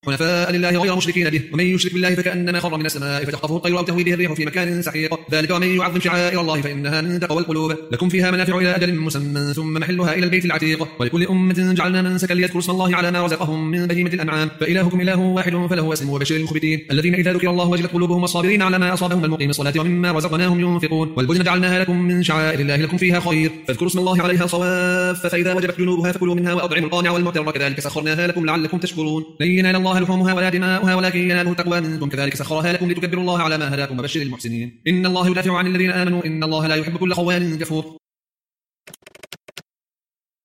حنفاء لله غير مشركين به ومن يشرك بالله فكأنما خر من السماء فتخطفه الطير أو تهوي به الريح في مكان سحيق ذلك ومن يعظم شعائر الله فإنها من تقوى القلوب لكم فيها منافع إلى أجل مسمى ثم محلها إلى البيت العتيق ولكل أمة جعلنا منسكا ليذكروا اسم الله على ما رزقهم من بهيمة الأنعام فإلهكم إله واحد فله أسلموا وبشر المخبتين الذين إذا ذكر الله وجلت قلوبهم والصابرين على ما أصابهم المقيم الصلاة ومما رزقناهم ينفقون والبدن جعلناها لكم من شعائر الله لكم فيها خير فاذكروا اسم الله عليها صواف فإذا وجبت جنوبها فكلوا منها وأطعموا القانع والمعتر كذلك سخرناها لكم لعلكم تشكرون لن ينال الله لحومها ولا دماؤها ولكن يناله التقوى منكم كذلك سخرها لكم لتكبروا الله على ما هداكم وبشر المحسنين إن الله يدافع عن الذين آمنوا إن الله لا يحب كل خوان كفور